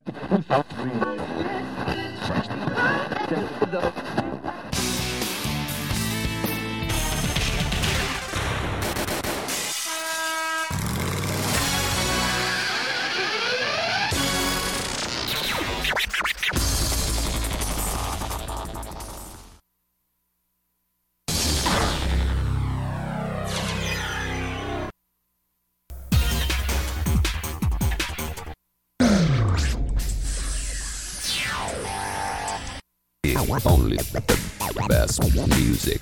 Only the best music.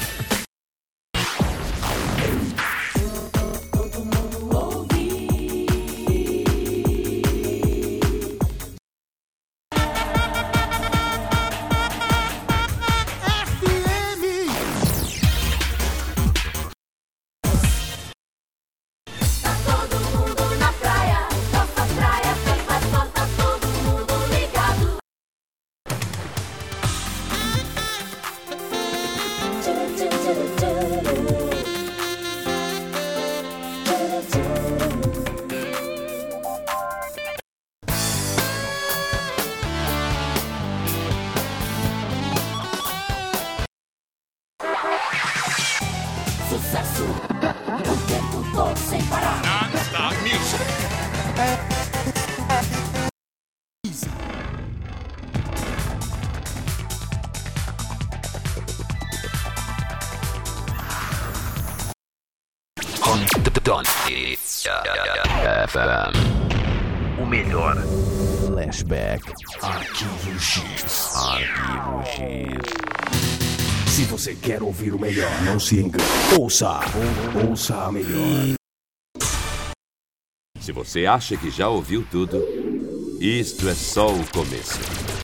Sucesso, o tempo todo sem parar. Non-stop music. FM. O melhor. Flashback. Arquivo X. Arquivo X. Se você quer ouvir o melhor, não se engane. Ouça a melhor. Se você acha que já ouviu tudo, isto é só o começo.